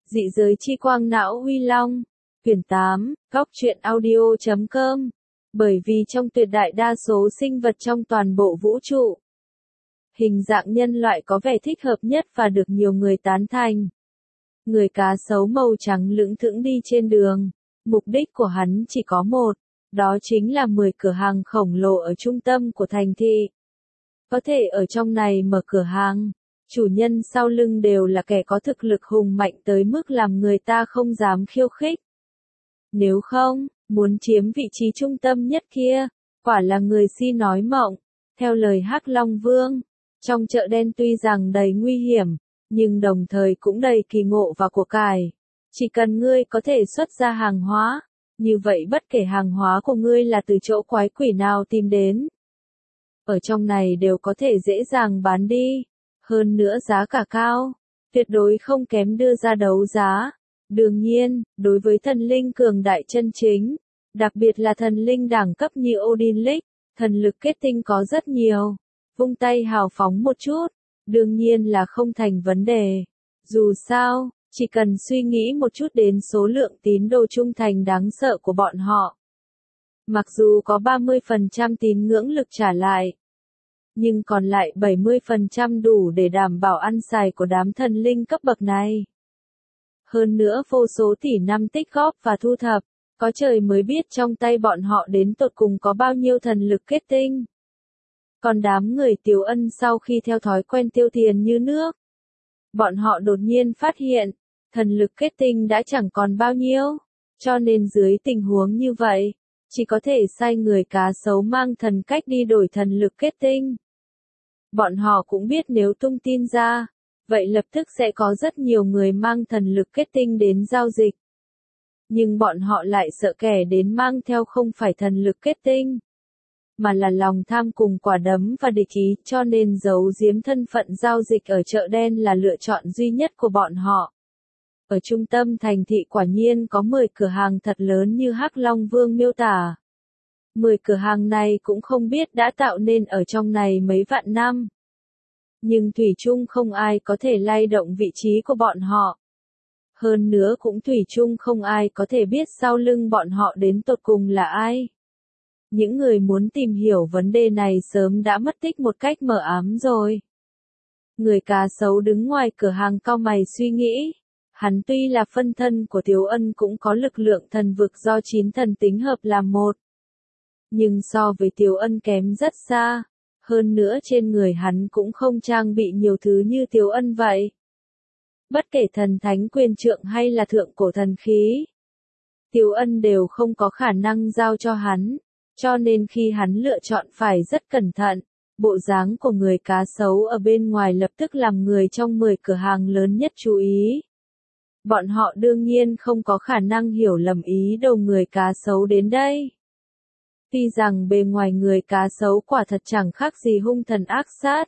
Dị giới chi quang não Huy Long. Quyển 8, Góc truyện audio.com. Bởi vì trong tuyệt đại đa số sinh vật trong toàn bộ vũ trụ, hình dạng nhân loại có vẻ thích hợp nhất và được nhiều người tán thành. Người cá sấu màu trắng lững thững đi trên đường. Mục đích của hắn chỉ có một, đó chính là 10 cửa hàng khổng lồ ở trung tâm của thành thị. Có thể ở trong này mở cửa hàng, chủ nhân sau lưng đều là kẻ có thực lực hùng mạnh tới mức làm người ta không dám khiêu khích. Nếu không, muốn chiếm vị trí trung tâm nhất kia, quả là người si nói mộng. Theo lời Hắc Long Vương, trong chợ đen tuy rằng đầy nguy hiểm, nhưng đồng thời cũng đầy kỳ ngộ và của cải. Chỉ cần ngươi có thể xuất ra hàng hóa, như vậy bất kể hàng hóa của ngươi là từ chỗ quái quỷ nào tìm đến, ở trong này đều có thể dễ dàng bán đi. Hơn nữa giá cả cao, tuyệt đối không kém đưa ra đấu giá. Đương nhiên, đối với thần linh cường đại chân chính, đặc biệt là thần linh đẳng cấp như Odin Lick, thần lực kết tinh có rất nhiều. Vung tay hào phóng một chút, đương nhiên là không thành vấn đề. Dù sao, chỉ cần suy nghĩ một chút đến số lượng tín đồ trung thành đáng sợ của bọn họ. Mặc dù có 30% tín ngưỡng lực trả lại, nhưng còn lại 70% đủ để đảm bảo ăn xài của đám thần linh cấp bậc này. Hơn nữa vô số tỷ năm tích góp và thu thập, có trời mới biết trong tay bọn họ đến tột cùng có bao nhiêu thần lực kết tinh. Còn đám người Tiếu Ân sau khi theo thói quen tiêu tiền như nước, bọn họ đột nhiên phát hiện, thần lực kết tinh đã chẳng còn bao nhiêu, cho nên dưới tình huống như vậy, chỉ có thể sai người cá sấu mang thần cách đi đổi thần lực kết tinh. Bọn họ cũng biết nếu tung tin ra, vậy lập tức sẽ có rất nhiều người mang thần lực kết tinh đến giao dịch. Nhưng bọn họ lại sợ kẻ đến mang theo không phải thần lực kết tinh, mà là lòng tham cùng quả đấm và địch ý, cho nên giấu giếm thân phận giao dịch ở chợ đen là lựa chọn duy nhất của bọn họ. Ở trung tâm thành thị quả nhiên có 10 cửa hàng thật lớn như Hắc Long Vương miêu tả. 10 cửa hàng này cũng không biết đã tạo nên ở trong này mấy vạn năm. Nhưng thủy chung không ai có thể lay động vị trí của bọn họ. Hơn nữa cũng thủy chung không ai có thể biết sau lưng bọn họ đến tột cùng là ai. Những người muốn tìm hiểu vấn đề này sớm đã mất tích một cách mờ ám rồi. Người cá sấu đứng ngoài cửa hàng cau mày suy nghĩ. Hắn tuy là phân thân của Tiếu Ân cũng có lực lượng thần vực do 9 thần tính hợp làm một. Nhưng so với Tiếu Ân kém rất xa. Hơn nữa trên người hắn cũng không trang bị nhiều thứ như Tiếu Ân vậy. Bất kể thần thánh quyền trượng hay là thượng cổ thần khí, Tiếu Ân đều không có khả năng giao cho hắn. Cho nên khi hắn lựa chọn phải rất cẩn thận, bộ dáng của người cá sấu ở bên ngoài lập tức làm người trong 10 cửa hàng lớn nhất chú ý. Bọn họ đương nhiên không có khả năng hiểu lầm ý đồ người cá sấu đến đây. Tuy rằng bề ngoài người cá sấu quả thật chẳng khác gì hung thần ác sát,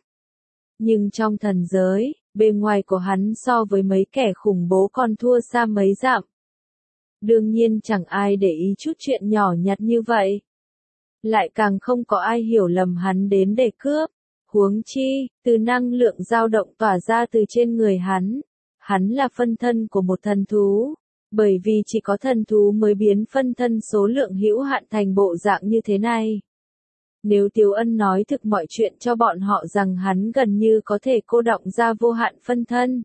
nhưng trong thần giới, bề ngoài của hắn so với mấy kẻ khủng bố còn thua xa mấy dặm. Đương nhiên chẳng ai để ý chút chuyện nhỏ nhặt như vậy. Lại càng không có ai hiểu lầm hắn đến để cướp. Huống chi, từ năng lượng dao động tỏa ra từ trên người hắn. Hắn là phân thân của một thần thú. Bởi vì chỉ có thần thú mới biến phân thân số lượng hữu hạn thành bộ dạng như thế này. Nếu Tiếu Ân nói thực mọi chuyện cho bọn họ rằng hắn gần như có thể cô đọng ra vô hạn phân thân,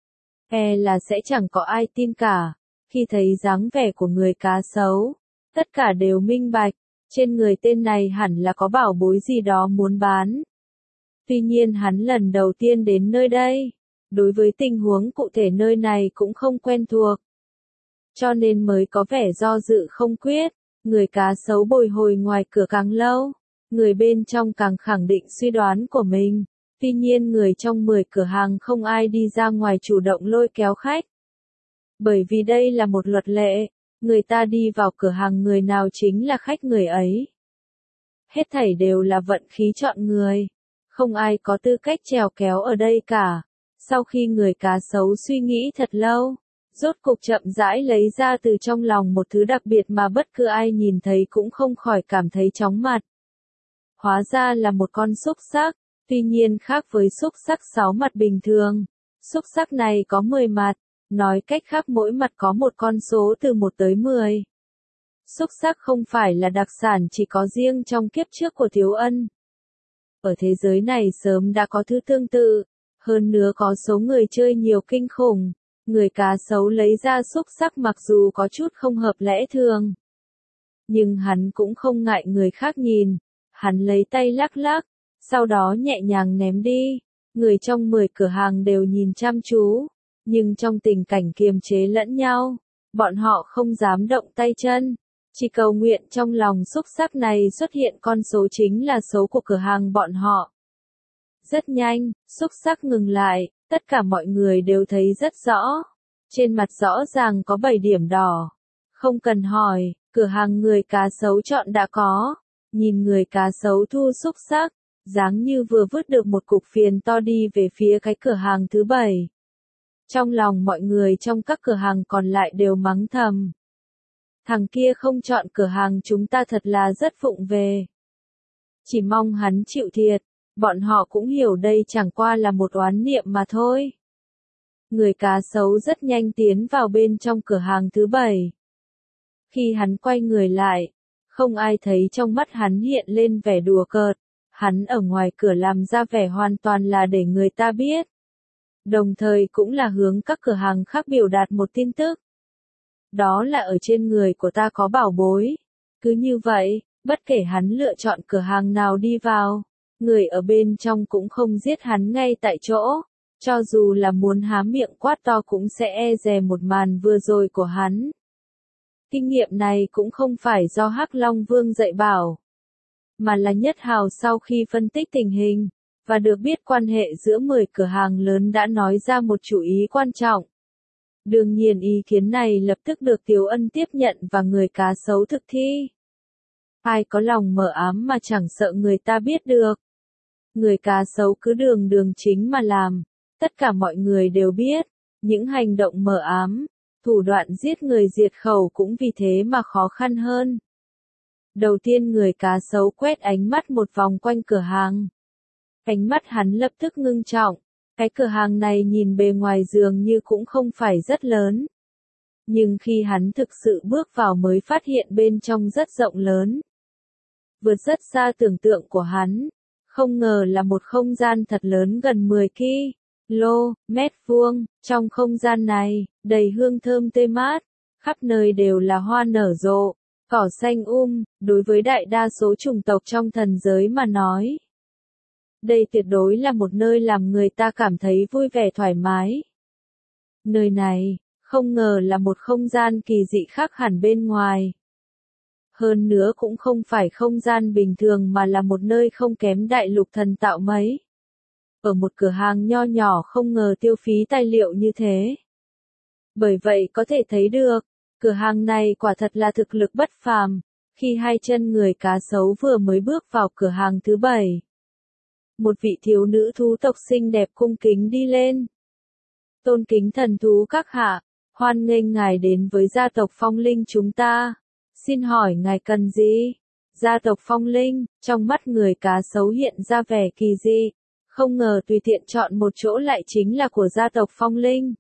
là sẽ chẳng có ai tin cả. Khi thấy dáng vẻ của người cá sấu, tất cả đều minh bạch. Trên người tên này hẳn là có bảo bối gì đó muốn bán. Tuy nhiên hắn lần đầu tiên đến nơi đây, đối với tình huống cụ thể nơi này cũng không quen thuộc. Cho nên mới có vẻ do dự không quyết. Người cá sấu bồi hồi ngoài cửa càng lâu, người bên trong càng khẳng định suy đoán của mình. Tuy nhiên người trong 10 cửa hàng không ai đi ra ngoài chủ động lôi kéo khách. Bởi vì đây là một luật lệ. Người ta đi vào cửa hàng người nào chính là khách người ấy. Hết thảy đều là vận khí chọn người. Không ai có tư cách chèo kéo ở đây cả. Sau khi người cá sấu suy nghĩ thật lâu, rốt cục chậm rãi lấy ra từ trong lòng một thứ đặc biệt mà bất cứ ai nhìn thấy cũng không khỏi cảm thấy chóng mặt. Hóa ra là một con xúc xắc, tuy nhiên khác với xúc xắc 6 mặt bình thường. Xúc xắc này có 10 mặt. Nói cách khác mỗi mặt có một con số từ 1 tới 10. Xúc xắc không phải là đặc sản chỉ có riêng trong kiếp trước của Tiếu Ân. Ở thế giới này sớm đã có thứ tương tự, hơn nữa có số người chơi nhiều kinh khủng. Người cá sấu lấy ra xúc xắc mặc dù có chút không hợp lẽ thường. Nhưng hắn cũng không ngại người khác nhìn. Hắn lấy tay lắc lắc, sau đó nhẹ nhàng ném đi. Người trong 10 cửa hàng đều nhìn chăm chú. Nhưng trong tình cảnh kiềm chế lẫn nhau, bọn họ không dám động tay chân. Chỉ cầu nguyện trong lòng xúc xắc này xuất hiện con số chính là số của cửa hàng bọn họ. Rất nhanh, xúc xắc ngừng lại, tất cả mọi người đều thấy rất rõ. Trên mặt rõ ràng có 7 điểm đỏ. Không cần hỏi, cửa hàng người cá sấu chọn đã có. Nhìn người cá sấu thu xúc xắc, dáng như vừa vứt được một cục phiền to đi về phía cái cửa hàng thứ 7. Trong lòng mọi người trong các cửa hàng còn lại đều mắng thầm. Thằng kia không chọn cửa hàng chúng ta thật là rất vụng về. Chỉ mong hắn chịu thiệt, bọn họ cũng hiểu đây chẳng qua là một oán niệm mà thôi. Người cá sấu rất nhanh tiến vào bên trong cửa hàng thứ 7. Khi hắn quay người lại, không ai thấy trong mắt hắn hiện lên vẻ đùa cợt. Hắn ở ngoài cửa làm ra vẻ hoàn toàn là để người ta biết. Đồng thời cũng là hướng các cửa hàng khác biểu đạt một tin tức. Đó là ở trên người của ta có bảo bối. Cứ như vậy, bất kể hắn lựa chọn cửa hàng nào đi vào, người ở bên trong cũng không giết hắn ngay tại chỗ. Cho dù là muốn há miệng quát to cũng sẽ e dè một màn vừa rồi của hắn. Kinh nghiệm này cũng không phải do Hắc Long Vương dạy bảo, mà là Nhất Hào sau khi phân tích tình hình, và được biết quan hệ giữa 10 cửa hàng lớn đã nói ra một chủ ý quan trọng. Đương nhiên ý kiến này lập tức được Tiếu Ân tiếp nhận và người cá sấu thực thi. Ai có lòng mờ ám mà chẳng sợ người ta biết được. Người cá sấu cứ đường đường chính mà làm. Tất cả mọi người đều biết, những hành động mờ ám, thủ đoạn giết người diệt khẩu cũng vì thế mà khó khăn hơn. Đầu tiên người cá sấu quét ánh mắt một vòng quanh cửa hàng. Ánh mắt hắn lập tức ngưng trọng. Cái cửa hàng này nhìn bề ngoài dường như cũng không phải rất lớn. Nhưng khi hắn thực sự bước vào mới phát hiện bên trong rất rộng lớn. Vượt rất xa tưởng tượng của hắn. Không ngờ là một không gian thật lớn gần 10 mét vuông. Trong không gian này, đầy hương thơm tươi mát. Khắp nơi đều là hoa nở rộ, cỏ xanh đối với đại đa số chủng tộc trong thần giới mà nói. Đây tuyệt đối là một nơi làm người ta cảm thấy vui vẻ thoải mái. Nơi này, không ngờ là một không gian kỳ dị khác hẳn bên ngoài. Hơn nữa cũng không phải không gian bình thường mà là một nơi không kém đại lục thần tạo mấy. Ở một cửa hàng nho nhỏ không ngờ tiêu phí tài liệu như thế. Bởi vậy có thể thấy được, cửa hàng này quả thật là thực lực bất phàm. Khi hai chân người cá sấu vừa mới bước vào cửa hàng thứ 7. Một vị thiếu nữ thú tộc xinh đẹp cung kính đi lên. Tôn kính thần thú các hạ, hoan nghênh ngài đến với gia tộc Phong Linh chúng ta. Xin hỏi ngài cần gì? Gia tộc Phong Linh, trong mắt người cá sấu hiện ra vẻ kỳ dị. Không ngờ tùy tiện chọn một chỗ lại chính là của gia tộc Phong Linh.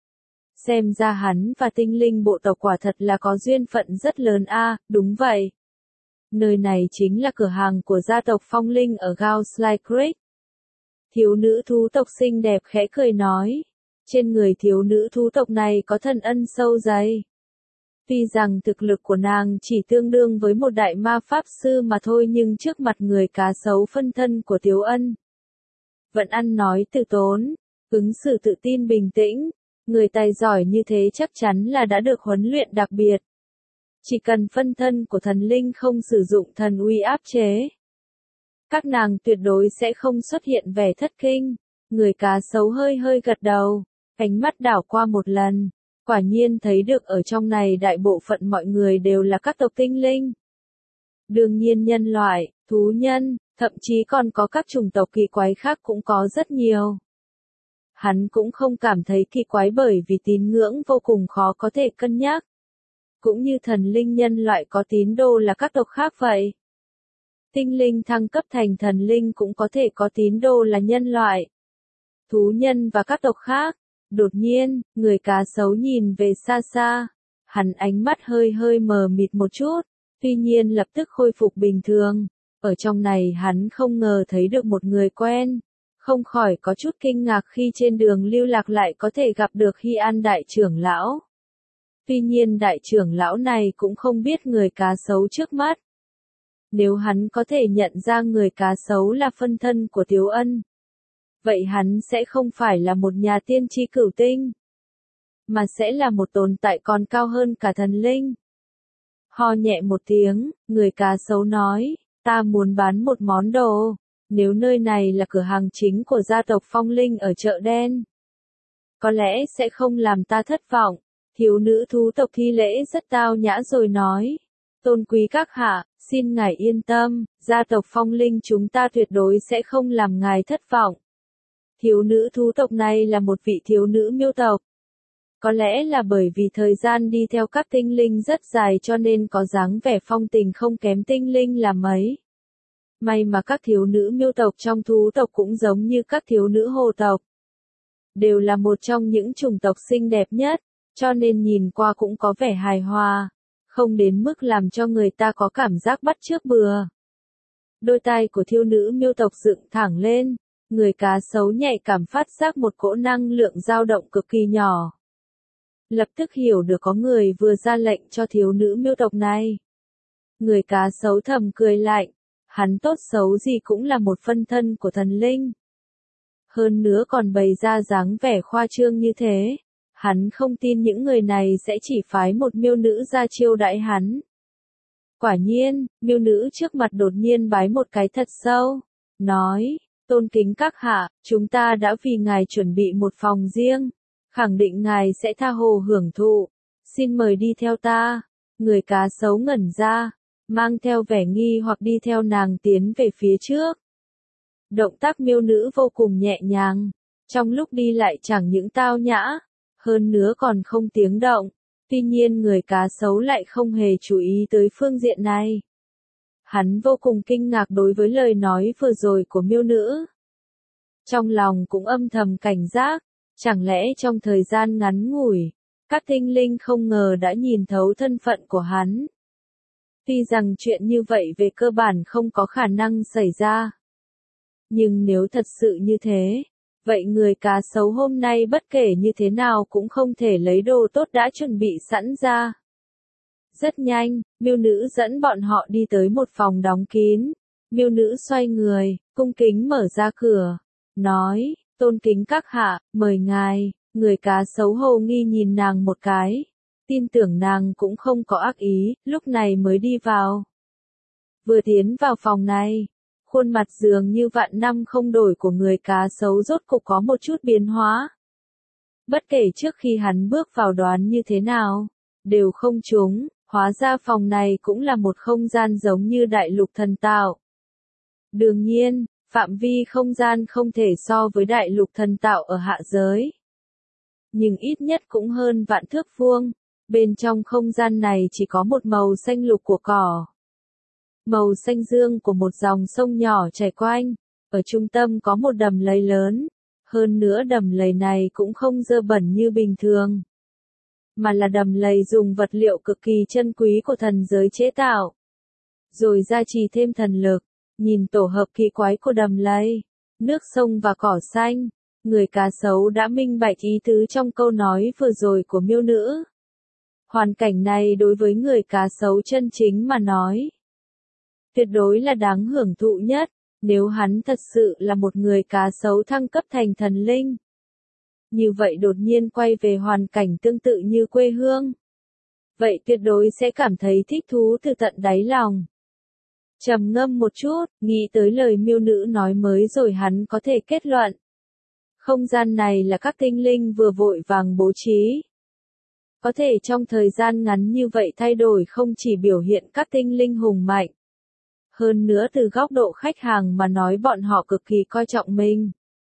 Xem ra hắn và tinh linh bộ tộc quả thật là có duyên phận rất lớn đúng vậy. Nơi này chính là cửa hàng của gia tộc Phong Linh ở Gausley Creek. Thiếu nữ thú tộc xinh đẹp khẽ cười nói. Trên người thiếu nữ thú tộc này có thần ân sâu dày. Tuy rằng thực lực của nàng chỉ tương đương với một đại ma pháp sư mà thôi nhưng trước mặt người cá sấu phân thân của Tiếu Ân. Vẫn ăn nói từ tốn, ứng xử tự tin bình tĩnh. Người tài giỏi như thế chắc chắn là đã được huấn luyện đặc biệt. Chỉ cần phân thân của thần linh không sử dụng thần uy áp chế, các nàng tuyệt đối sẽ không xuất hiện vẻ thất kinh. Người cá sấu hơi hơi gật đầu, ánh mắt đảo qua một lần, quả nhiên thấy được ở trong này đại bộ phận mọi người đều là các tộc tinh linh. Đương nhiên nhân loại, thú nhân, thậm chí còn có các chủng tộc kỳ quái khác cũng có rất nhiều. Hắn cũng không cảm thấy kỳ quái bởi vì tín ngưỡng vô cùng khó có thể cân nhắc. Cũng như thần linh nhân loại có tín đồ là các tộc khác vậy. Tinh linh thăng cấp thành thần linh cũng có thể có tín đồ là nhân loại, thú nhân và các tộc khác. Đột nhiên, người cá sấu nhìn về xa xa. Hắn ánh mắt hơi hơi mờ mịt một chút, tuy nhiên lập tức khôi phục bình thường. Ở trong này hắn không ngờ thấy được một người quen. Không khỏi có chút kinh ngạc khi trên đường lưu lạc lại có thể gặp được Hy An đại trưởng lão. Tuy nhiên đại trưởng lão này cũng không biết người cá sấu trước mắt. Nếu hắn có thể nhận ra người cá sấu là phân thân của Tiếu Ân, vậy hắn sẽ không phải là một nhà tiên tri cửu tinh, mà sẽ là một tồn tại còn cao hơn cả thần linh. Ho nhẹ một tiếng, người cá sấu nói, ta muốn bán một món đồ, nếu nơi này là cửa hàng chính của gia tộc Phong Linh ở chợ đen, có lẽ sẽ không làm ta thất vọng. Thiếu nữ thú tộc thi lễ rất tao nhã rồi nói, tôn quý các hạ, xin ngài yên tâm, gia tộc Phong Linh chúng ta tuyệt đối sẽ không làm ngài thất vọng. Thiếu nữ thú tộc này là một vị thiếu nữ miêu tộc. Có lẽ là bởi vì thời gian đi theo các tinh linh rất dài cho nên có dáng vẻ phong tình không kém tinh linh là mấy. May mà các thiếu nữ miêu tộc trong thú tộc cũng giống như các thiếu nữ hồ tộc. Đều là một trong những chủng tộc xinh đẹp nhất, cho nên nhìn qua cũng có vẻ hài hòa, không đến mức làm cho người ta có cảm giác bắt chước bừa. Đôi tai của thiếu nữ miêu tộc dựng thẳng lên, người cá sấu nhạy cảm phát giác một cỗ năng lượng dao động cực kỳ nhỏ. Lập tức hiểu được có người vừa ra lệnh cho thiếu nữ miêu tộc này. Người cá sấu thầm cười lạnh, hắn tốt xấu gì cũng là một phân thân của thần linh. Hơn nữa còn bày ra dáng vẻ khoa trương như thế, hắn không tin những người này sẽ chỉ phái một miêu nữ ra chiêu đãi hắn. Quả nhiên, miêu nữ trước mặt đột nhiên bái một cái thật sâu, nói, tôn kính các hạ, chúng ta đã vì ngài chuẩn bị một phòng riêng, khẳng định ngài sẽ tha hồ hưởng thụ, xin mời đi theo ta. Người cá sấu ngẩn ra, mang theo vẻ nghi hoặc đi theo nàng tiến về phía trước. Động tác miêu nữ vô cùng nhẹ nhàng, trong lúc đi lại chẳng những tao nhã, hơn nữa còn không tiếng động. Tuy nhiên người cá sấu lại không hề chú ý tới phương diện này. Hắn vô cùng kinh ngạc đối với lời nói vừa rồi của miêu nữ. Trong lòng cũng âm thầm cảnh giác, chẳng lẽ trong thời gian ngắn ngủi, các tinh linh không ngờ đã nhìn thấu thân phận của hắn. Tuy rằng chuyện như vậy về cơ bản không có khả năng xảy ra. Nhưng nếu thật sự như thế, vậy người cá sấu hôm nay bất kể như thế nào cũng không thể lấy đồ tốt đã chuẩn bị sẵn ra. Rất nhanh, miêu nữ dẫn bọn họ đi tới một phòng đóng kín. Miêu nữ xoay người, cung kính mở ra cửa, nói, tôn kính các hạ, mời ngài. Người cá sấu hồ nghi nhìn nàng một cái, tin tưởng nàng cũng không có ác ý, lúc này mới đi vào. Vừa tiến vào phòng này, khuôn mặt dường như vạn năm không đổi của người cá sấu rốt cục có một chút biến hóa. Bất kể trước khi hắn bước vào đoán như thế nào, đều không trúng, hóa ra phòng này cũng là một không gian giống như đại lục thần tạo. Đương nhiên, phạm vi không gian không thể so với đại lục thần tạo ở hạ giới. Nhưng ít nhất cũng hơn vạn thước vuông, bên trong không gian này chỉ có một màu xanh lục của cỏ. Màu xanh dương của một dòng sông nhỏ chảy quanh, ở trung tâm có một đầm lầy lớn, hơn nữa đầm lầy này cũng không dơ bẩn như bình thường, mà là đầm lầy dùng vật liệu cực kỳ chân quý của thần giới chế tạo, rồi gia trì thêm thần lực. Nhìn tổ hợp kỳ quái của đầm lầy, nước sông và cỏ xanh, người cá sấu đã minh bạch ý tứ trong câu nói vừa rồi của miêu nữ. Hoàn cảnh này đối với người cá sấu chân chính mà nói, tuyệt đối là đáng hưởng thụ nhất, nếu hắn thật sự là một người cá sấu thăng cấp thành thần linh. Như vậy đột nhiên quay về hoàn cảnh tương tự như quê hương. Vậy tuyệt đối sẽ cảm thấy thích thú từ tận đáy lòng. Trầm ngâm một chút, nghĩ tới lời miêu nữ nói mới rồi hắn có thể kết luận. Không gian này là các tinh linh vừa vội vàng bố trí. Có thể trong thời gian ngắn như vậy thay đổi không chỉ biểu hiện các tinh linh hùng mạnh. Hơn nữa từ góc độ khách hàng mà nói bọn họ cực kỳ coi trọng mình.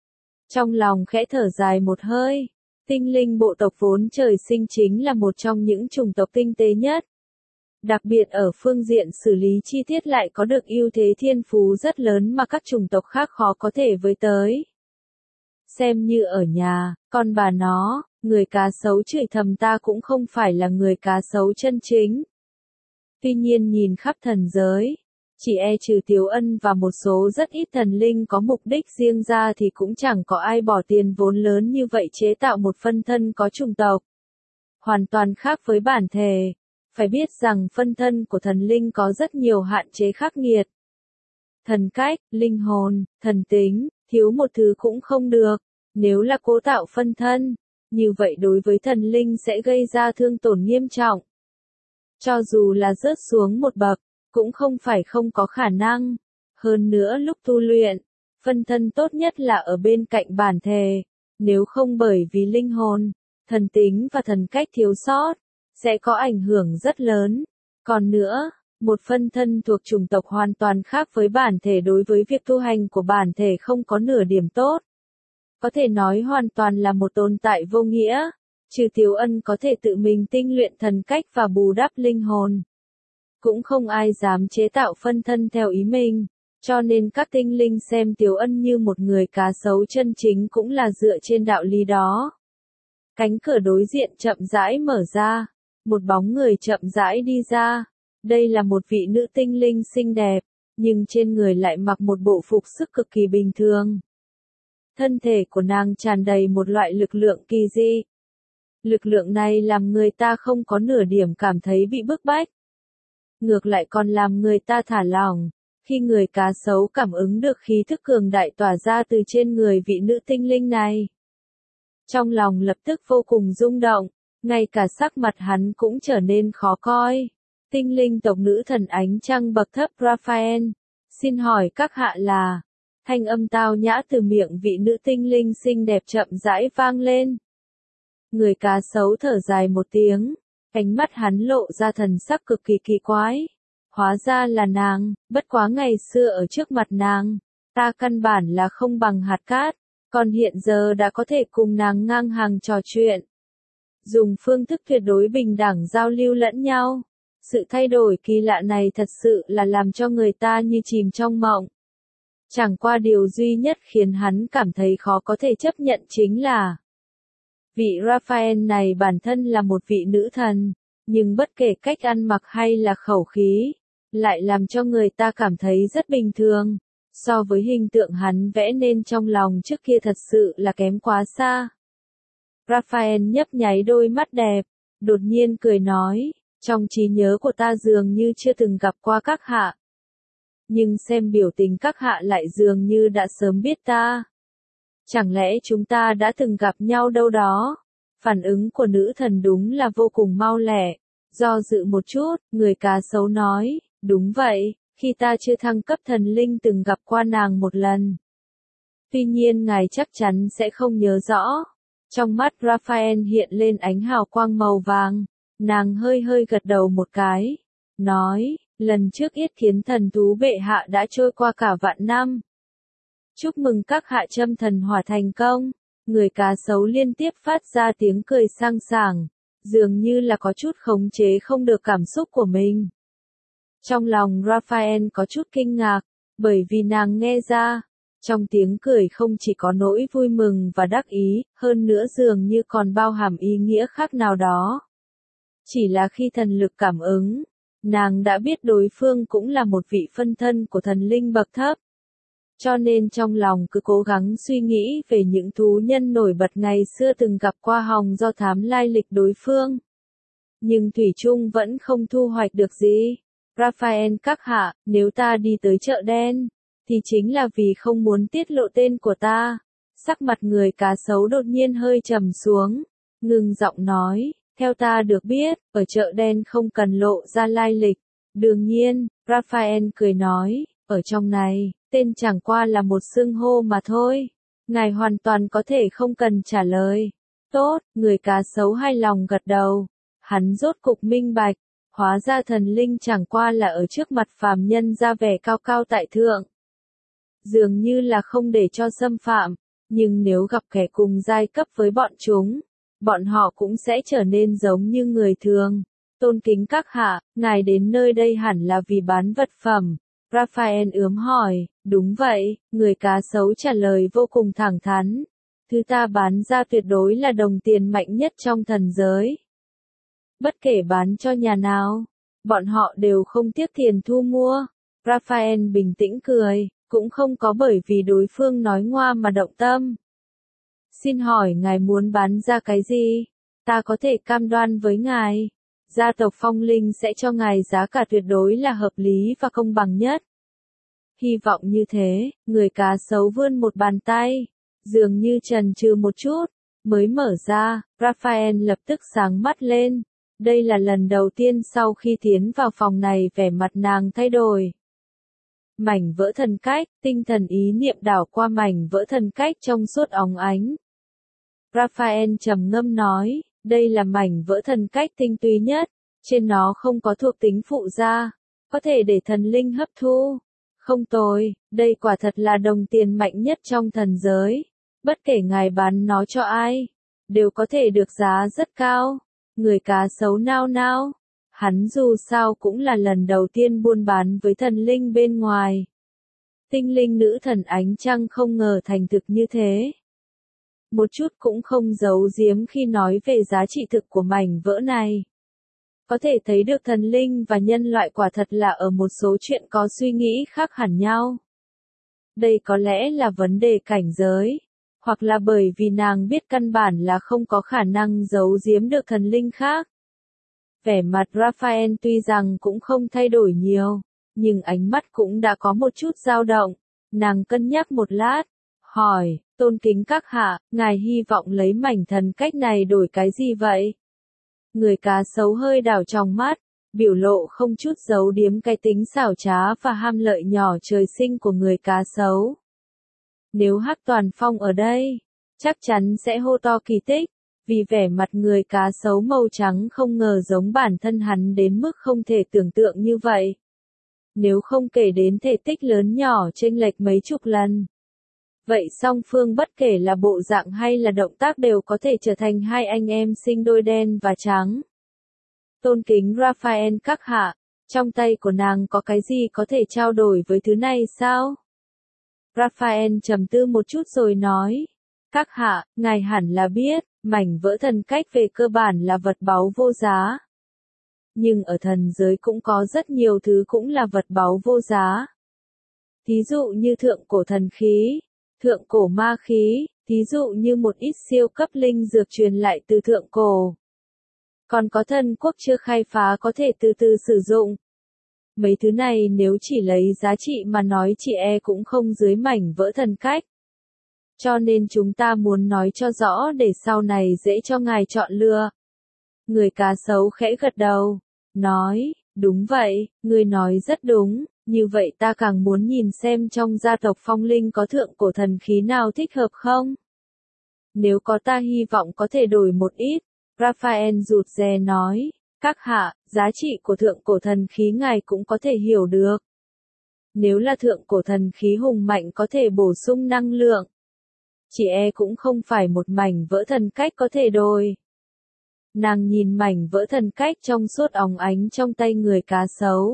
Trong lòng khẽ thở dài một hơi, tinh linh bộ tộc vốn trời sinh chính là một trong những chủng tộc tinh tế nhất. Đặc biệt ở phương diện xử lý chi tiết lại có được ưu thế thiên phú rất lớn mà các chủng tộc khác khó có thể với tới. xem như ở nhà, con bà nó, người cá sấu chửi thầm ta cũng không phải là người cá sấu chân chính. Tuy nhiên nhìn khắp thần giới, chỉ trừ Tiếu Ân và một số rất ít thần linh có mục đích riêng ra thì cũng chẳng có ai bỏ tiền vốn lớn như vậy chế tạo một phân thân có chủng tộc. Hoàn toàn khác với bản thể. Phải biết rằng phân thân của thần linh có rất nhiều hạn chế khắc nghiệt. Thần cách, linh hồn, thần tính, thiếu một thứ cũng không được. Nếu là cố tạo phân thân, như vậy đối với thần linh sẽ gây ra thương tổn nghiêm trọng. Cho dù là rớt xuống một bậc, cũng không phải không có khả năng. Hơn nữa lúc tu luyện, phân thân tốt nhất là ở bên cạnh bản thể. Nếu không bởi vì linh hồn, thần tính và thần cách thiếu sót, sẽ có ảnh hưởng rất lớn. Còn nữa, một phân thân thuộc chủng tộc hoàn toàn khác với bản thể đối với việc tu hành của bản thể không có nửa điểm tốt. Có thể nói hoàn toàn là một tồn tại vô nghĩa. Trừ Tiếu Ân có thể tự mình tinh luyện thần cách và bù đắp linh hồn. Cũng không ai dám chế tạo phân thân theo ý mình, cho nên các tinh linh xem Tiếu Ân như một người cá sấu chân chính cũng là dựa trên đạo lý đó. Cánh cửa đối diện chậm rãi mở ra, một bóng người chậm rãi đi ra. Đây là một vị nữ tinh linh xinh đẹp, nhưng trên người lại mặc một bộ phục sức cực kỳ bình thường. Thân thể của nàng tràn đầy một loại lực lượng kỳ dị. Lực lượng này làm người ta không có nửa điểm cảm thấy bị bức bách. Ngược lại còn làm người ta thả lỏng, khi người cá sấu cảm ứng được khí thức cường đại tỏa ra từ trên người vị nữ tinh linh này. Trong lòng lập tức vô cùng rung động, ngay cả sắc mặt hắn cũng trở nên khó coi. Tinh linh tộc nữ thần ánh trăng bậc thấp Raphael, xin hỏi các hạ là, thanh âm tao nhã từ miệng vị nữ tinh linh xinh đẹp chậm rãi vang lên. Người cá sấu thở dài một tiếng, ánh mắt hắn lộ ra thần sắc cực kỳ kỳ quái. Hóa ra là nàng, bất quá ngày xưa ở trước mặt nàng, ta căn bản là không bằng hạt cát, còn hiện giờ đã có thể cùng nàng ngang hàng trò chuyện. Dùng phương thức tuyệt đối bình đẳng giao lưu lẫn nhau. Sự thay đổi kỳ lạ này thật sự là làm cho người ta như chìm trong mộng. Chẳng qua điều duy nhất khiến hắn cảm thấy khó có thể chấp nhận chính là vị Raphael này bản thân là một vị nữ thần, nhưng bất kể cách ăn mặc hay là khẩu khí, lại làm cho người ta cảm thấy rất bình thường. So với hình tượng hắn vẽ nên trong lòng trước kia thật sự là kém quá xa. Raphael nhấp nháy đôi mắt đẹp, đột nhiên cười nói, trong trí nhớ của ta dường như chưa từng gặp qua các hạ. Nhưng xem biểu tình các hạ lại dường như đã sớm biết ta. Chẳng lẽ chúng ta đã từng gặp nhau đâu đó? Phản ứng của nữ thần đúng là vô cùng mau lẹ. Do dự một chút, người cá sấu nói, đúng vậy, khi ta chưa thăng cấp thần linh từng gặp qua nàng một lần. Tuy nhiên ngài chắc chắn sẽ không nhớ rõ. Trong mắt Raphael hiện lên ánh hào quang màu vàng. Nàng hơi hơi gật đầu một cái. Nói, lần trước yết kiến thần thú bệ hạ đã trôi qua cả vạn năm. Chúc mừng các hạ châm thần hỏa thành công. Người cá sấu liên tiếp phát ra tiếng cười sang sảng, dường như là có chút khống chế không được cảm xúc của mình. Trong lòng Raphael có chút kinh ngạc, bởi vì nàng nghe ra, trong tiếng cười không chỉ có nỗi vui mừng và đắc ý, hơn nữa dường như còn bao hàm ý nghĩa khác nào đó. Chỉ là khi thần lực cảm ứng, nàng đã biết đối phương cũng là một vị phân thân của thần linh bậc thấp. Cho nên trong lòng cứ cố gắng suy nghĩ về những thú nhân nổi bật ngày xưa từng gặp qua hòng do thám lai lịch đối phương. Nhưng thủy chung vẫn không thu hoạch được gì. Raphael các hạ, nếu ta đi tới chợ đen, thì chính là vì không muốn tiết lộ tên của ta. Sắc mặt người cá sấu đột nhiên hơi trầm xuống, ngừng giọng nói, theo ta được biết, ở chợ đen không cần lộ ra lai lịch. Đương nhiên, Raphael cười nói, ở trong này, tên chẳng qua là một xưng hô mà thôi. Ngài hoàn toàn có thể không cần trả lời. Tốt, người cá sấu hài lòng gật đầu. Hắn rốt cục minh bạch. Hóa ra thần linh chẳng qua là ở trước mặt phàm nhân ra vẻ cao cao tại thượng. Dường như là không để cho xâm phạm. Nhưng nếu gặp kẻ cùng giai cấp với bọn chúng, bọn họ cũng sẽ trở nên giống như người thường. Tôn kính các hạ, ngài đến nơi đây hẳn là vì bán vật phẩm. Raphael ướm hỏi, đúng vậy, người cá sấu trả lời vô cùng thẳng thắn. Thứ ta bán ra tuyệt đối là đồng tiền mạnh nhất trong thần giới. Bất kể bán cho nhà nào, bọn họ đều không tiếc tiền thu mua. Raphael bình tĩnh cười, cũng không có bởi vì đối phương nói ngoa mà động tâm. Xin hỏi ngài muốn bán ra cái gì? Ta có thể cam đoan với ngài. Gia tộc Phong Linh sẽ cho ngài giá cả tuyệt đối là hợp lý và công bằng nhất. Hy vọng như thế, người cá sấu vươn một bàn tay, dường như chần chừ một chút, mới mở ra. Raphael lập tức sáng mắt lên. Đây là lần đầu tiên sau khi tiến vào phòng này vẻ mặt nàng thay đổi. Mảnh vỡ thần cách, tinh thần ý niệm đảo qua mảnh vỡ thần cách trong suốt óng ánh. Raphael trầm ngâm nói, đây là mảnh vỡ thần cách tinh túy nhất, trên nó không có thuộc tính phụ gia, có thể để thần linh hấp thu. Không tồi, đây quả thật là đồng tiền mạnh nhất trong thần giới. Bất kể ngài bán nó cho ai, đều có thể được giá rất cao. Người cá sấu nao nao. Hắn dù sao cũng là lần đầu tiên buôn bán với thần linh bên ngoài. Tinh linh nữ thần ánh trăng không ngờ thành thực như thế. Một chút cũng không giấu giếm khi nói về giá trị thực của mảnh vỡ này. Có thể thấy được thần linh và nhân loại quả thật là ở một số chuyện có suy nghĩ khác hẳn nhau. Đây có lẽ là vấn đề cảnh giới, hoặc là bởi vì nàng biết căn bản là không có khả năng giấu giếm được thần linh khác. Vẻ mặt Raphael tuy rằng cũng không thay đổi nhiều, nhưng ánh mắt cũng đã có một chút dao động. Nàng cân nhắc một lát, hỏi, tôn kính các hạ, ngài hy vọng lấy mảnh thần cách này đổi cái gì vậy? Người cá sấu hơi đảo trong mắt, biểu lộ không chút giấu điếm cái tính xảo trá và ham lợi nhỏ trời sinh của người cá sấu. Nếu Hắc Toàn Phong ở đây, chắc chắn sẽ hô to kỳ tích, vì vẻ mặt người cá sấu màu trắng không ngờ giống bản thân hắn đến mức không thể tưởng tượng như vậy. Nếu không kể đến thể tích lớn nhỏ chênh lệch mấy chục lần. Vậy song phương bất kể là bộ dạng hay là động tác đều có thể trở thành hai anh em sinh đôi đen và trắng. Tôn kính Raphael các hạ, trong tay của nàng có cái gì có thể trao đổi với thứ này sao? Raphael trầm tư một chút rồi nói, các hạ, ngài hẳn là biết, mảnh vỡ thần cách về cơ bản là vật báu vô giá. Nhưng ở thần giới cũng có rất nhiều thứ cũng là vật báu vô giá. Thí dụ như thượng cổ thần khí, thượng cổ ma khí, thí dụ như một ít siêu cấp linh dược truyền lại từ thượng cổ. Còn có thần quốc chưa khai phá có thể từ từ sử dụng. Mấy thứ này nếu chỉ lấy giá trị mà nói chị cũng không dưới mảnh vỡ thần cách. Cho nên chúng ta muốn nói cho rõ để sau này dễ cho ngài chọn lựa. Người cá sấu khẽ gật đầu, nói, đúng vậy, người nói rất đúng, như vậy ta càng muốn nhìn xem trong gia tộc Phong Linh có thượng cổ thần khí nào thích hợp không? Nếu có ta hy vọng có thể đổi một ít, Raphael rụt rè nói, các hạ, giá trị của thượng cổ thần khí ngài cũng có thể hiểu được. Nếu là thượng cổ thần khí hùng mạnh có thể bổ sung năng lượng, chị cũng không phải một mảnh vỡ thần cách có thể đổi. Nàng nhìn mảnh vỡ thần cách trong suốt óng ánh trong tay người cá sấu.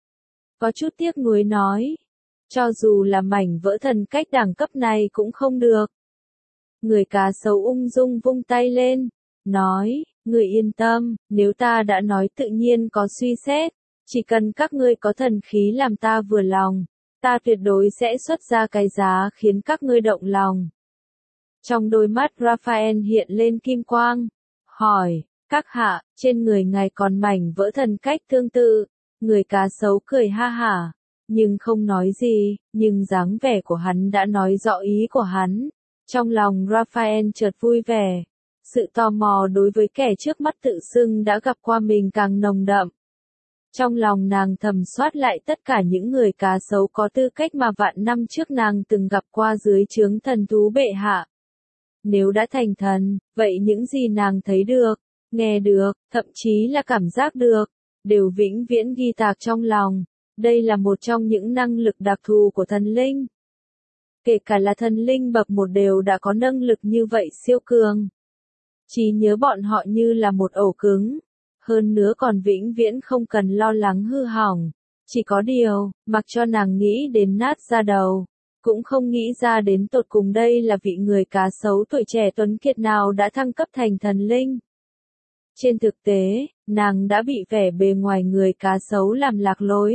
Có chút tiếc nuối nói, cho dù là mảnh vỡ thần cách đẳng cấp này cũng không được. Người cá sấu ung dung vung tay lên, nói, người yên tâm, nếu ta đã nói tự nhiên có suy xét, chỉ cần các ngươi có thần khí làm ta vừa lòng, ta tuyệt đối sẽ xuất ra cái giá khiến các ngươi động lòng. Trong đôi mắt Raphael hiện lên kim quang, hỏi, các hạ, trên người ngài còn mảnh vỡ thần cách tương tự. Người cá sấu cười ha hả, nhưng không nói gì, nhưng dáng vẻ của hắn đã nói rõ ý của hắn. Trong lòng Raphael chợt vui vẻ, sự tò mò đối với kẻ trước mắt tự xưng đã gặp qua mình càng nồng đậm. Trong lòng nàng thầm soát lại tất cả những người cá sấu có tư cách mà vạn năm trước nàng từng gặp qua dưới trướng thần thú bệ hạ. Nếu đã thành thần, vậy những gì nàng thấy được, nghe được, thậm chí là cảm giác được, đều vĩnh viễn ghi tạc trong lòng. Đây là một trong những năng lực đặc thù của thần linh. Kể cả là thần linh bậc một đều đã có năng lực như vậy siêu cường. Trí nhớ bọn họ như là một ổ cứng. Hơn nữa còn vĩnh viễn không cần lo lắng hư hỏng. Chỉ có điều, mặc cho nàng nghĩ đến nát ra đầu. cũng không nghĩ ra đến tột cùng đây là vị người cá sấu tuổi trẻ tuấn kiệt nào đã thăng cấp thành thần linh. Trên thực tế, nàng đã bị vẻ bề ngoài người cá sấu làm lạc lối.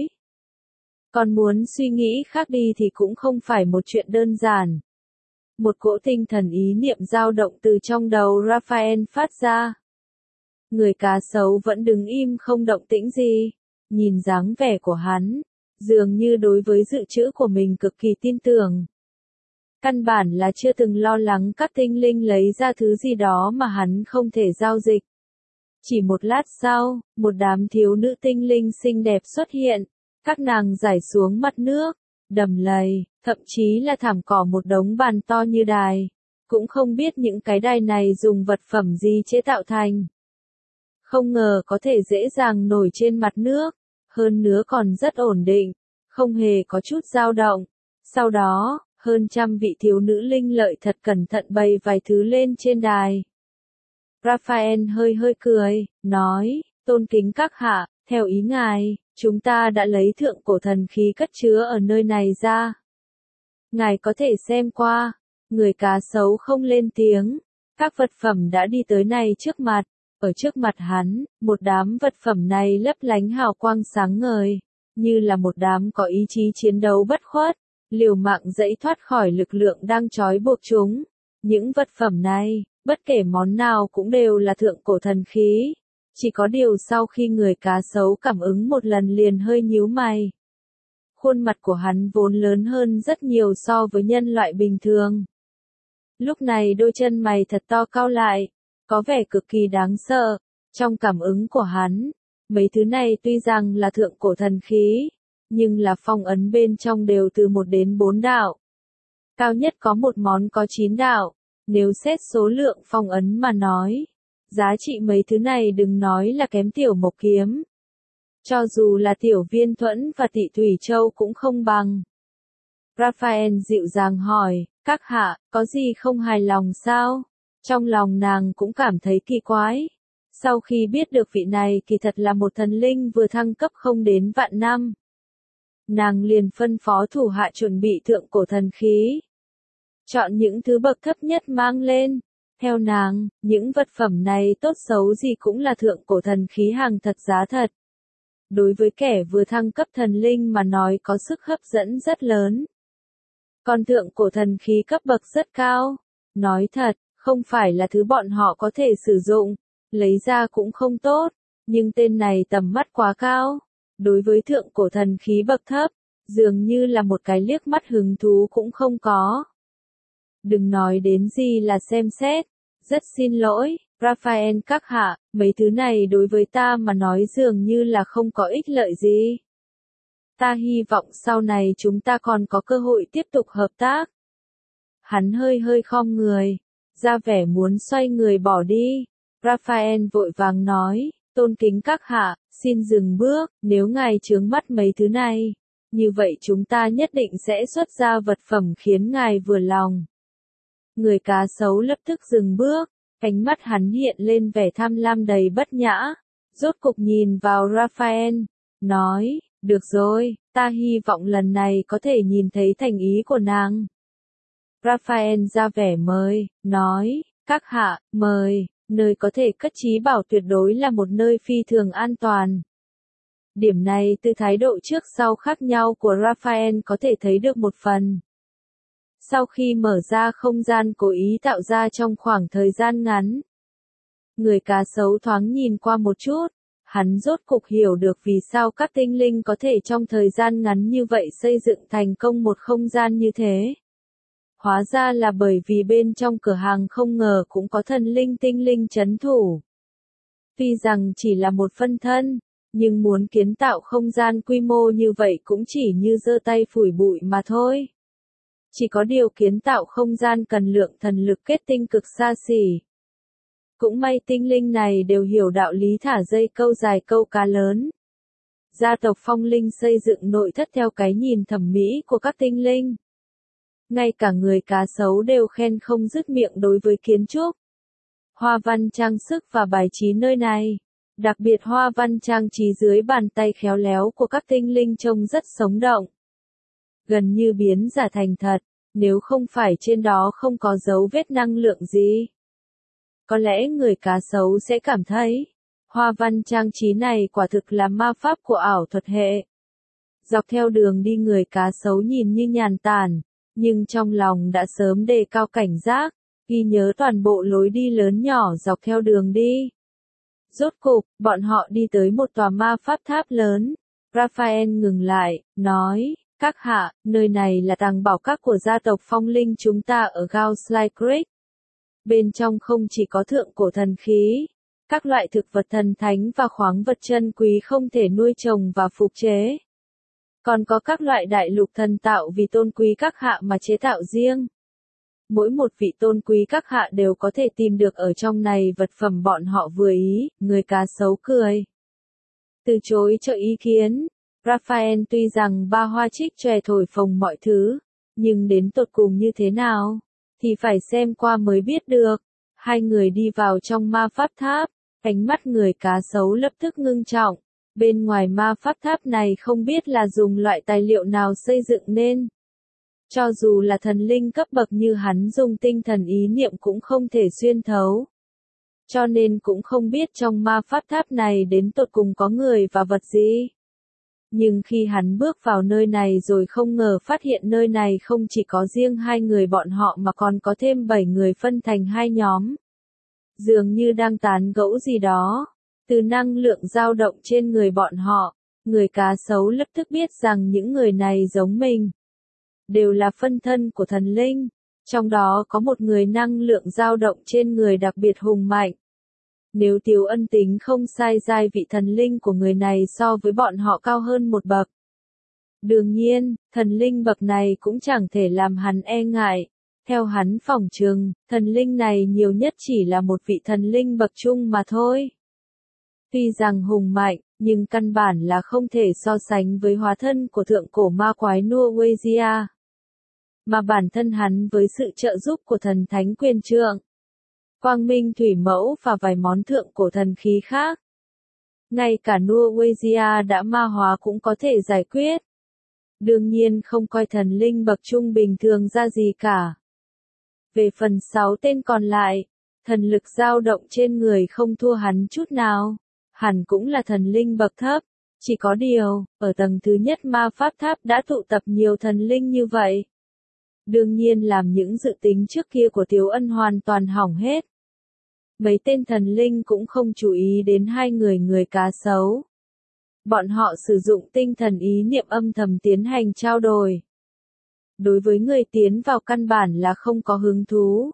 Còn muốn suy nghĩ khác đi thì cũng không phải một chuyện đơn giản. Một cỗ tinh thần ý niệm dao động từ trong đầu Raphael phát ra. Người cá sấu vẫn đứng im không động tĩnh gì, nhìn dáng vẻ của hắn, dường như đối với dự trữ của mình cực kỳ tin tưởng. Căn bản là chưa từng lo lắng các tinh linh lấy ra thứ gì đó mà hắn không thể giao dịch. Chỉ một lát sau, một đám thiếu nữ tinh linh xinh đẹp xuất hiện, các nàng rải xuống mặt nước, đầm lầy, thậm chí là thảm cỏ một đống bàn to như đài. Cũng không biết những cái đài này dùng vật phẩm gì chế tạo thành. Không ngờ có thể dễ dàng nổi trên mặt nước, hơn nữa còn rất ổn định, không hề có chút dao động. Sau đó, hơn trăm vị thiếu nữ linh lợi thật cẩn thận bày vài thứ lên trên đài. Raphael hơi hơi cười, nói, tôn kính các hạ, theo ý ngài, chúng ta đã lấy thượng cổ thần khí cất chứa ở nơi này ra. Ngài có thể xem qua. Người cá sấu không lên tiếng, các vật phẩm đã đi tới này trước mặt. Ở trước mặt hắn, một đám vật phẩm này lấp lánh hào quang sáng ngời, như là một đám có ý chí chiến đấu bất khuất, liều mạng dẫy thoát khỏi lực lượng đang trói buộc chúng. Những vật phẩm này, bất kể món nào cũng đều là thượng cổ thần khí. Chỉ có điều sau khi người cá sấu cảm ứng một lần liền hơi nhíu mày. Khuôn mặt của hắn vốn lớn hơn rất nhiều so với nhân loại bình thường. Lúc này đôi chân mày thật to cau lại, có vẻ cực kỳ đáng sợ. Trong cảm ứng của hắn, mấy thứ này tuy rằng là thượng cổ thần khí, nhưng là phong ấn bên trong đều từ 1 đến 4 đạo. Cao nhất có một món có 9 đạo, nếu xét số lượng phong ấn mà nói. Giá trị mấy thứ này đừng nói là kém tiểu mộc kiếm. Cho dù là tiểu viên thuẫn và tị thủy châu cũng không bằng. Raphael dịu dàng hỏi, các hạ, có gì không hài lòng sao? Trong lòng nàng cũng cảm thấy kỳ quái. Sau khi biết được vị này kỳ thật là một thần linh vừa thăng cấp không đến vạn năm. Nàng liền phân phó thủ hạ chuẩn bị thượng cổ thần khí. Chọn những thứ bậc thấp nhất mang lên. Theo nàng, những vật phẩm này tốt xấu gì cũng là thượng cổ thần khí hàng thật giá thật. Đối với kẻ vừa thăng cấp thần linh mà nói có sức hấp dẫn rất lớn. Còn thượng cổ thần khí cấp bậc rất cao. Nói thật, không phải là thứ bọn họ có thể sử dụng, lấy ra cũng không tốt, nhưng tên này tầm mắt quá cao. Đối với thượng cổ thần khí bậc thấp, dường như là một cái liếc mắt hứng thú cũng không có. Đừng nói đến gì là xem xét. Rất xin lỗi, Raphael các hạ, mấy thứ này đối với ta mà nói dường như là không có ích lợi gì. Ta hy vọng sau này chúng ta còn có cơ hội tiếp tục hợp tác. Hắn hơi hơi khom người, ra vẻ muốn xoay người bỏ đi. Raphael vội vàng nói, tôn kính các hạ, xin dừng bước, nếu ngài chướng mắt mấy thứ này, như vậy chúng ta nhất định sẽ xuất ra vật phẩm khiến ngài vừa lòng. Người cá sấu lập tức dừng bước, ánh mắt hắn hiện lên vẻ tham lam đầy bất nhã, rốt cục nhìn vào Raphael, nói, được rồi, ta hy vọng lần này có thể nhìn thấy thành ý của nàng. Raphael ra vẻ mời, nói, các hạ, mời, nơi có thể cất trí bảo tuyệt đối là một nơi phi thường an toàn. Điểm này từ thái độ trước sau khác nhau của Raphael có thể thấy được một phần. Sau khi mở ra không gian cố ý tạo ra trong khoảng thời gian ngắn, người cá sấu thoáng nhìn qua một chút, hắn rốt cục hiểu được vì sao các tinh linh có thể trong thời gian ngắn như vậy xây dựng thành công một không gian như thế. Hóa ra là bởi vì bên trong cửa hàng không ngờ cũng có thần linh tinh linh trấn thủ. Tuy rằng chỉ là một phân thân, nhưng muốn kiến tạo không gian quy mô như vậy cũng chỉ như giơ tay phủi bụi mà thôi. Chỉ có điều kiến tạo không gian cần lượng thần lực kết tinh cực xa xỉ. Cũng may tinh linh này đều hiểu đạo lý thả dây câu dài câu cá lớn. Gia tộc Phong Linh xây dựng nội thất theo cái nhìn thẩm mỹ của các tinh linh. Ngay cả người cá sấu đều khen không dứt miệng đối với kiến trúc. Hoa văn trang sức và bài trí nơi này, đặc biệt hoa văn trang trí dưới bàn tay khéo léo của các tinh linh trông rất sống động. gần như biến giả thành thật, nếu không phải trên đó không có dấu vết năng lượng gì. Có lẽ người cá sấu sẽ cảm thấy, hoa văn trang trí này quả thực là ma pháp của ảo thuật hệ. Dọc theo đường đi người cá sấu nhìn như nhàn tản, nhưng trong lòng đã sớm đề cao cảnh giác, ghi nhớ toàn bộ lối đi lớn nhỏ dọc theo đường đi. Rốt cục, bọn họ đi tới một tòa ma pháp tháp lớn. Raphael ngừng lại, nói, các hạ, nơi này là tàng bảo các của gia tộc phong linh chúng ta ở Gausley Creek. Bên trong không chỉ có thượng cổ thần khí, các loại thực vật thần thánh và khoáng vật chân quý không thể nuôi trồng và phục chế. Còn có các loại đại lục thần tạo vì tôn quý các hạ mà chế tạo riêng. Mỗi một vị tôn quý các hạ đều có thể tìm được ở trong này vật phẩm bọn họ vừa ý, người cá sấu cười. Từ chối cho ý kiến, Raphael tuy rằng ba hoa trích chòe thổi phồng mọi thứ, nhưng đến tột cùng như thế nào, thì phải xem qua mới biết được. Hai người đi vào trong ma pháp tháp, ánh mắt người cá sấu lập tức ngưng trọng. Bên ngoài ma pháp tháp này không biết là dùng loại tài liệu nào xây dựng nên. Cho dù là thần linh cấp bậc như hắn dùng tinh thần ý niệm cũng không thể xuyên thấu. Cho nên cũng không biết trong ma pháp tháp này đến tột cùng có người và vật gì. Nhưng khi hắn bước vào nơi này rồi không ngờ phát hiện nơi này không chỉ có riêng hai người bọn họ mà còn có thêm 7 người phân thành hai nhóm. Dường như đang tán gẫu gì đó. Từ năng lượng dao động trên người bọn họ, người cá sấu lập tức biết rằng những người này giống mình. Đều là phân thân của thần linh. Trong đó có một người năng lượng dao động trên người đặc biệt hùng mạnh. Nếu Tiếu Ân tính không sai giai vị thần linh của người này so với bọn họ cao hơn một bậc. Đương nhiên, thần linh bậc này cũng chẳng thể làm hắn e ngại. Theo hắn phỏng chừng, thần linh này nhiều nhất chỉ là một vị thần linh bậc trung mà thôi. Tuy rằng hùng mạnh, nhưng căn bản là không thể so sánh với hóa thân của thượng cổ ma quái Norwegia. Mà bản thân hắn với sự trợ giúp của thần thánh quyền trượng, quang minh thủy mẫu và vài món thượng cổ thần khí khác. Ngay cả Norwegia đã ma hóa cũng có thể giải quyết. Đương nhiên không coi thần linh bậc trung bình thường ra gì cả. Về phần 6 tên còn lại, thần lực dao động trên người không thua hắn chút nào. Hẳn cũng là thần linh bậc thấp, chỉ có điều, ở tầng thứ nhất ma pháp tháp đã tụ tập nhiều thần linh như vậy. Đương nhiên làm những dự tính trước kia của Tiếu Ân hoàn toàn hỏng hết. Mấy tên thần linh cũng không chú ý đến hai người cá sấu. Bọn họ sử dụng tinh thần ý niệm âm thầm tiến hành trao đổi. Đối với người tiến vào căn bản là không có hứng thú.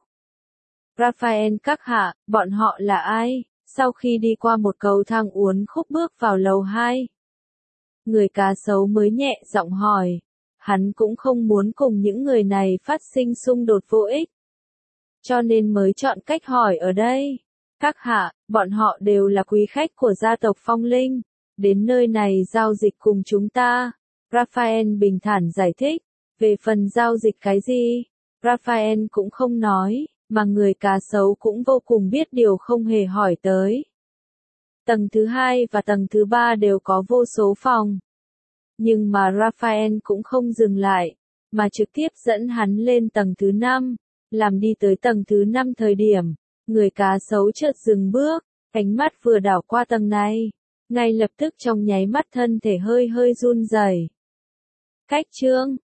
Raphael các hạ, bọn họ là ai? Sau khi đi qua một cầu thang uốn khúc bước vào lầu 2. Người cá sấu mới nhẹ giọng hỏi. Hắn cũng không muốn cùng những người này phát sinh xung đột vô ích. Cho nên mới chọn cách hỏi ở đây. Các hạ, bọn họ đều là quý khách của gia tộc Phong Linh. Đến nơi này giao dịch cùng chúng ta. Raphael bình thản giải thích. Về phần giao dịch cái gì? Raphael cũng không nói. Mà người cá sấu cũng vô cùng biết điều không hề hỏi tới. Tầng thứ 2 và tầng thứ 3 đều có vô số phòng. Nhưng mà Raphael cũng không dừng lại, mà trực tiếp dẫn hắn lên tầng thứ 5. Làm đi tới tầng thứ 5 thời điểm, người cá sấu chợt dừng bước, ánh mắt vừa đảo qua tầng này. Ngay lập tức trong nháy mắt thân thể hơi hơi run rẩy. Cách chương